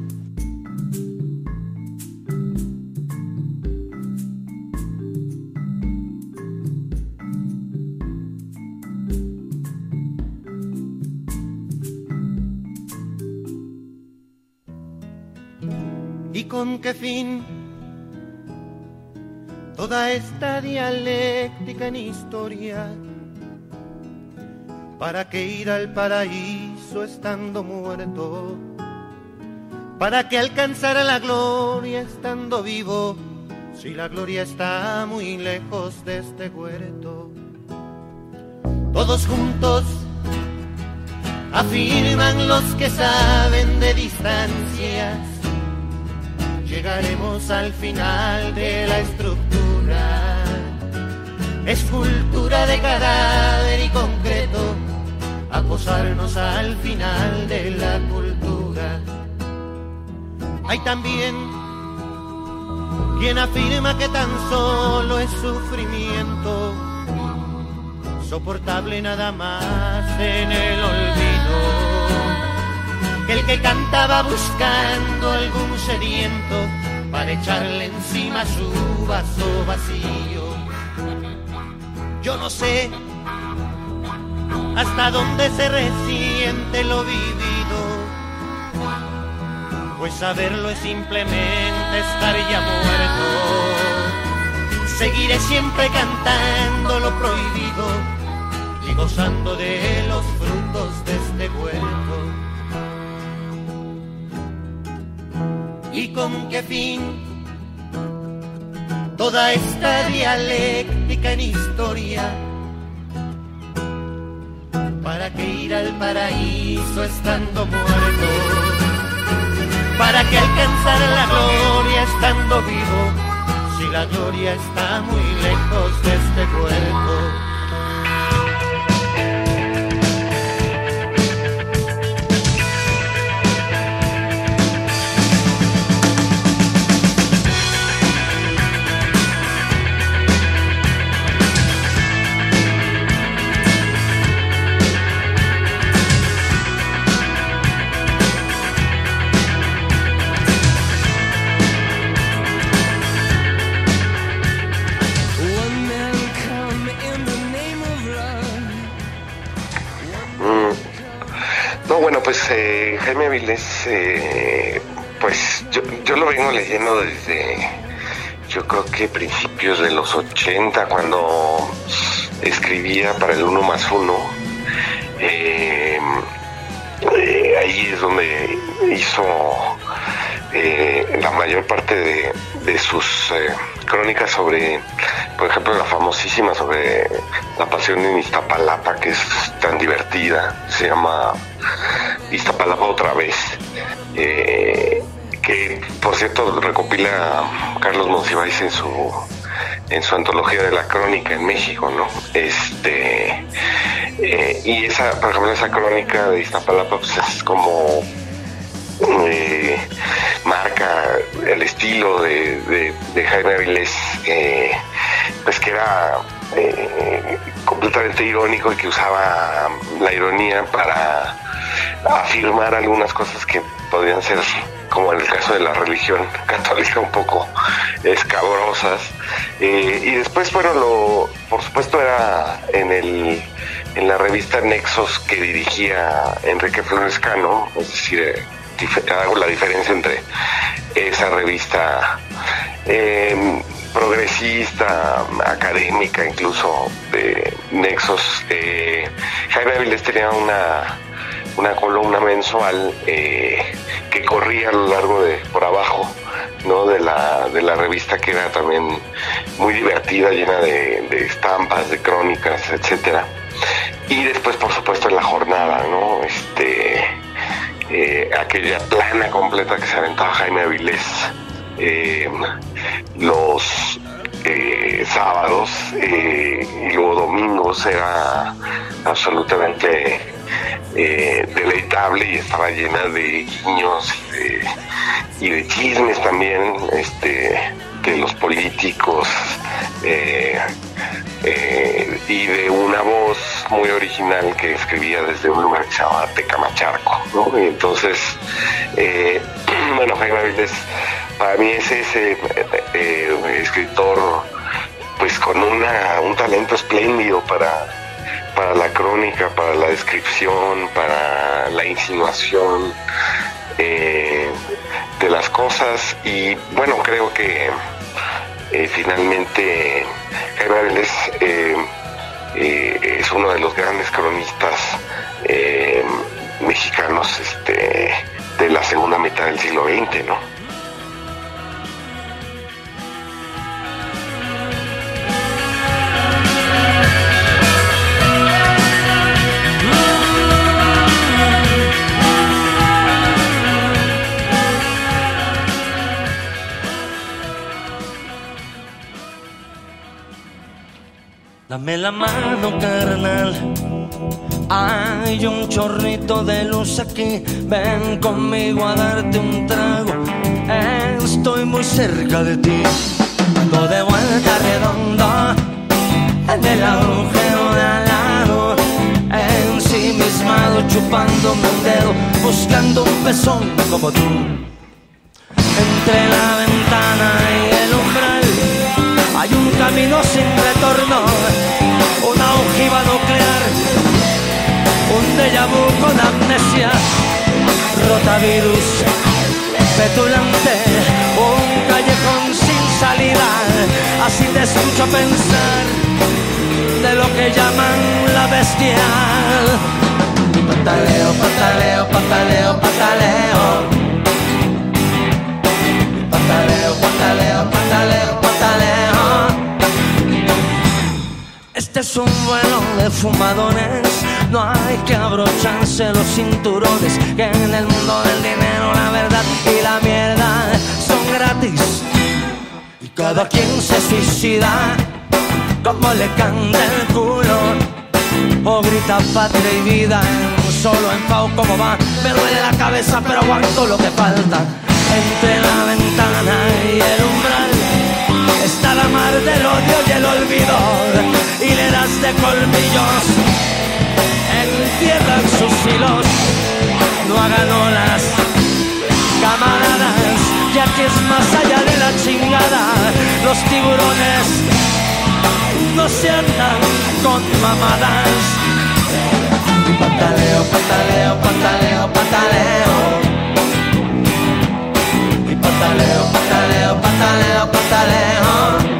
¿Y con qué fin toda esta dialéctica en historia? ¿Para qué ir al paraíso estando muerto? ¿Para qué alcanzar a la gloria estando vivo? Si la gloria está muy lejos de este huerto. Todos juntos afirman los que saben de distancias, llegaremos al final de la estructura, escultura de cadáver y concreto, a posarnos al final de la cultura. Hay también quien afirma que tan solo es sufrimiento, soportable nada más en el olvido, que el que cantaba buscando algún sediento para echarle encima su vaso vacío. Yo no sé hasta dónde se resiente lo vivido, pues saberlo es simplemente estar ya muerto. Seguiré siempre cantando lo prohibido y gozando de los frutos de este huerto. ¿Y con qué fin toda esta dialéctica en historia? ¿Para qué ir al paraíso estando muerto? ¿Para qué alcanzar la gloria estando vivo? Si la gloria está muy lejos de este cuerpo. Bueno, pues Jaime Avilés, pues yo lo vengo leyendo desde, yo creo que principios de los 80, cuando escribía para el 1+1. Ahí es donde hizo la mayor parte de sus crónicas sobre, por ejemplo, la famosísima sobre la pasión en Iztapalapa, que es tan divertida, se llama Iztapalapa otra vez, que por cierto recopila Carlos Monsiváis en su antología de la crónica en México, ¿no? Y esa, por ejemplo, esa crónica de Iztapalapa, pues es como marca el estilo de Jaime Avilés, pues que era completamente irónico y que usaba la ironía para afirmar algunas cosas que podrían ser, como en el caso de la religión católica, un poco escabrosas. Y después, bueno, por supuesto era en la revista Nexos, que dirigía Enrique Flores Cano, es decir, hago la diferencia entre esa revista progresista, académica, incluso de Nexos, Jaime Avilés tenía una columna mensual que corría a lo largo por abajo, ¿no? de la revista, que era también muy divertida, llena de estampas, de crónicas, etcétera. Y después, por supuesto, en La Jornada, ¿no? Aquella plana completa que se aventaba Jaime Avilés los sábados y luego domingos, era absolutamente deleitable, y estaba llena de guiños y de chismes también, de los políticos, y de una voz muy original que escribía desde un lugar que se llamaba Tecamachalco, ¿no? Y entonces, bueno, Jaime Avilés para mí es ese escritor, pues con un talento espléndido para la crónica, para la descripción, para la insinuación de las cosas. Y bueno, creo que finalmente Jaime Avilés es uno de los grandes cronistas mexicanos de la segunda mitad del siglo XX, ¿no? Dame la mano, carnal. Hay un chorrito de luz aquí. Ven conmigo a darte un trago. Estoy muy cerca de ti. Ando de vuelta redonda en el agujero de al lado, ensimismado chupándome un dedo, buscando un pezón como tú. Entre la ventana y el umbral hay un camino sin retorno, una ojiva nuclear, un déjà vu con amnesia, rotavirus petulante, un callejón sin salida. Así te escucho pensar de lo que llaman la bestial. Pataleo, pataleo, pataleo, pataleo. Pataleo, pataleo, pataleo, pataleo. Este es un vuelo de fumadores, no hay que abrocharse los cinturones, que en el mundo del dinero la verdad y la mierda son gratis. Y cada quien se suicida como le canta el culo, o grita patria y vida en solo enfado. Como va, me duele la cabeza pero aguanto lo que falta. Entre la ventana y el umbral está la mar del odio y el olvido, hileras de colmillos entierran sus hilos. No hagan olas, camaradas, ya que es más allá de la chingada. Los tiburones no se andan con mamadas. Pataleo, pataleo, pataleo, pataleo. Pataleo, pataleo, pataleo, pataleo.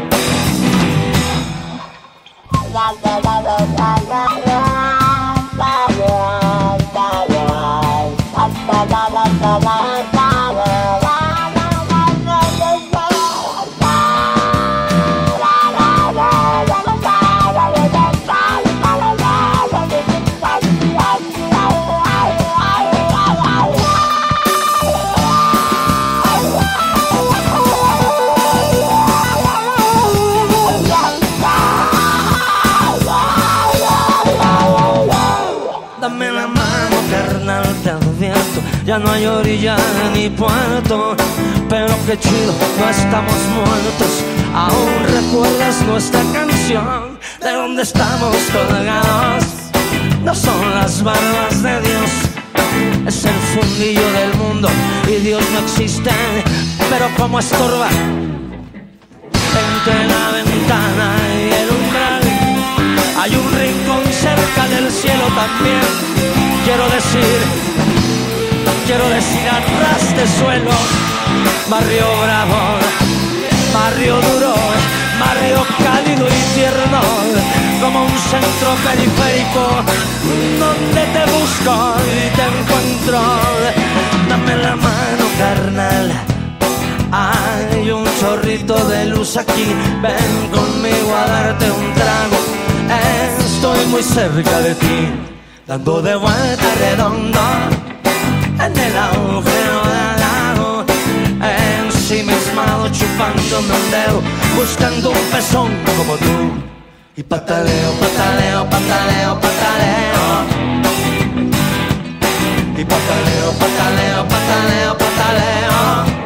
Ya no hay orilla ni puerto, pero qué chido, no estamos muertos. Aún recuerdas nuestra canción, de donde estamos colgados. No son las barbas de Dios, es el fundillo del mundo. Y Dios no existe, pero como estorba. Entre la ventana y el umbral hay un rincón cerca del cielo también. Quiero decir a ras de suelo, barrio bravo, barrio duro, barrio cálido y tierno, como un centro periférico donde te busco y te encuentro. Dame la mano, carnal, hay un chorrito de luz aquí, ven conmigo a darte un trago. Estoy muy cerca de ti, dando de vuelta redonda en el agujero de al lado, ensimismado chupándome un dedo, buscando un pezón como tú. Y pataleo, pataleo, pataleo, pataleo. Y pataleo, pataleo, pataleo, pataleo.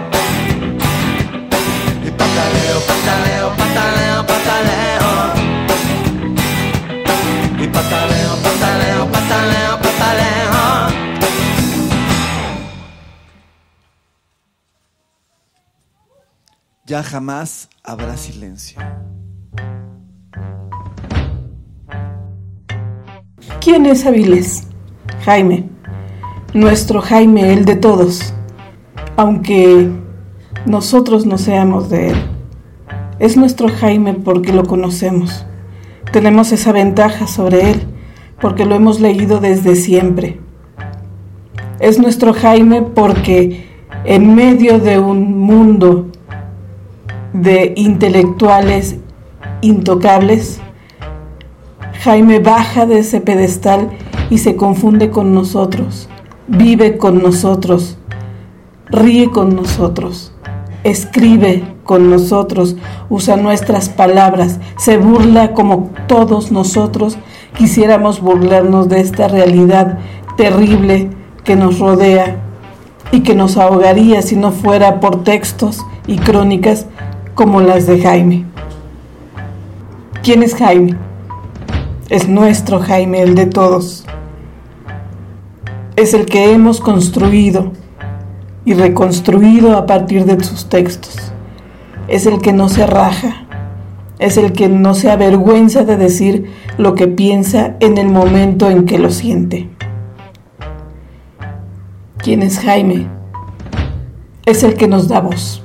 Y pataleo, pataleo, pataleo, pataleo. Y pataleo, pataleo, pataleo, pataleo. Ya jamás habrá silencio. ¿Quién es Avilés? Jaime. Nuestro Jaime, el de todos. Aunque nosotros no seamos de él. Es nuestro Jaime porque lo conocemos. Tenemos esa ventaja sobre él porque lo hemos leído desde siempre. Es nuestro Jaime porque en medio de un mundo de intelectuales intocables, Jaime baja de ese pedestal y se confunde con nosotros, vive con nosotros, ríe con nosotros, escribe con nosotros, usa nuestras palabras, se burla como todos nosotros quisiéramos burlarnos de esta realidad terrible que nos rodea y que nos ahogaría si no fuera por textos y crónicas como las de Jaime. ¿Quién es Jaime? Es nuestro Jaime, el de todos. Es el que hemos construido y reconstruido a partir de sus textos. Es el que no se raja. Es el que no se avergüenza de decir lo que piensa en el momento en que lo siente. ¿Quién es Jaime? Es el que nos da voz.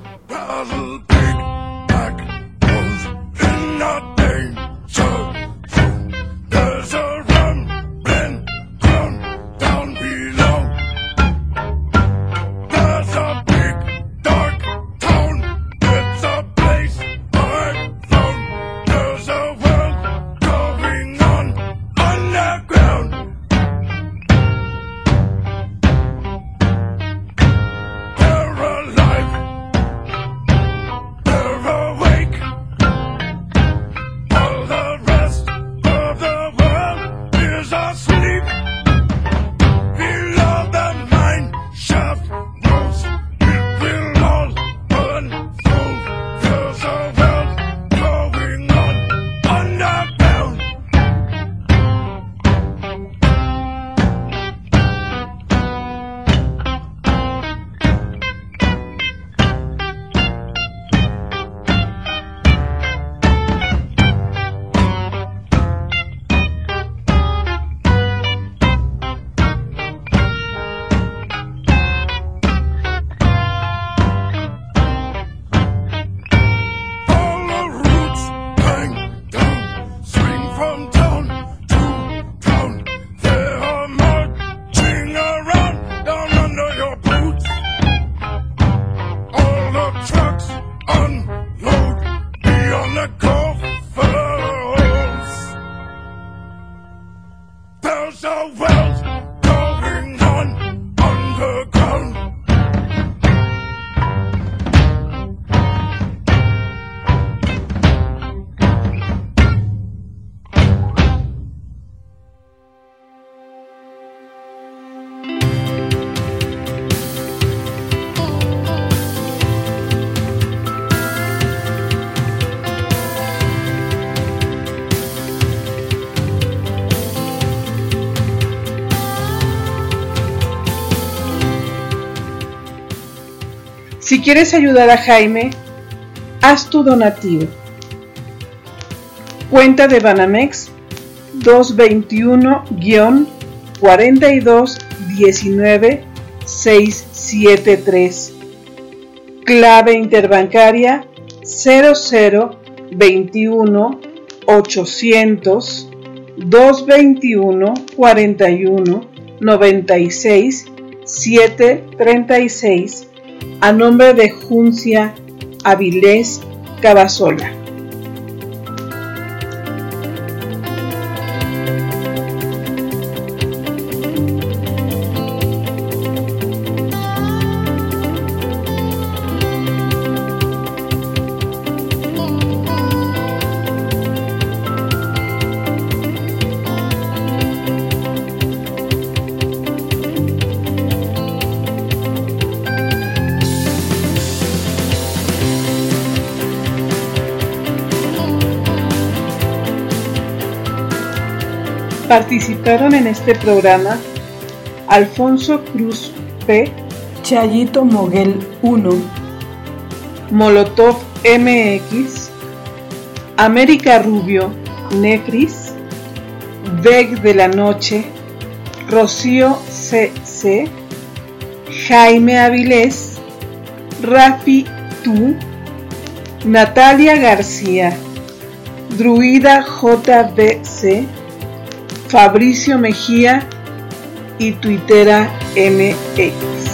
Si quieres ayudar a Jaime, haz tu donativo. Cuenta de Banamex 221-4219-673. Clave interbancaria 0021 800-221-41-96-736 a nombre de Juncia Avilés Cavazola. Participaron en este programa Alfonso Cruz P., Chayito Moguel 1, Molotov MX, América Rubio Nefris, Veg de la Noche, Rocío CC, Jaime Avilés, Rafi Tu, Natalia García, Druida JBC, Fabricio Mejía y Tuitera MX.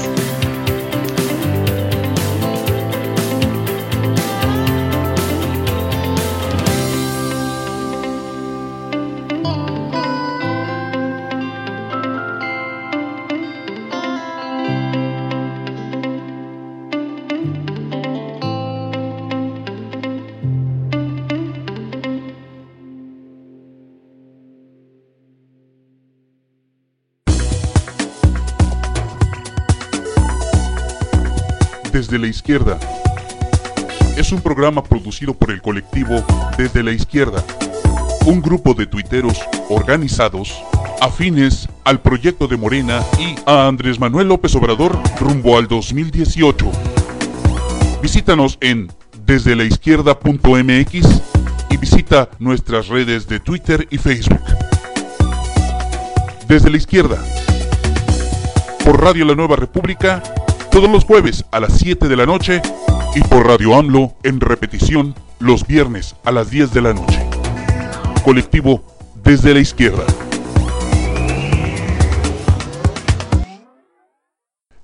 Desde la Izquierda es un programa producido por el colectivo Desde la Izquierda, un grupo de tuiteros organizados afines al proyecto de Morena y a Andrés Manuel López Obrador rumbo al 2018. Visítanos en desdelaizquierda.mx y visita nuestras redes de Twitter y Facebook. Desde la Izquierda, por Radio La Nueva República, todos los jueves a las 7 de la noche y por Radio AMLO en repetición los viernes a las 10 de la noche. Colectivo Desde la Izquierda.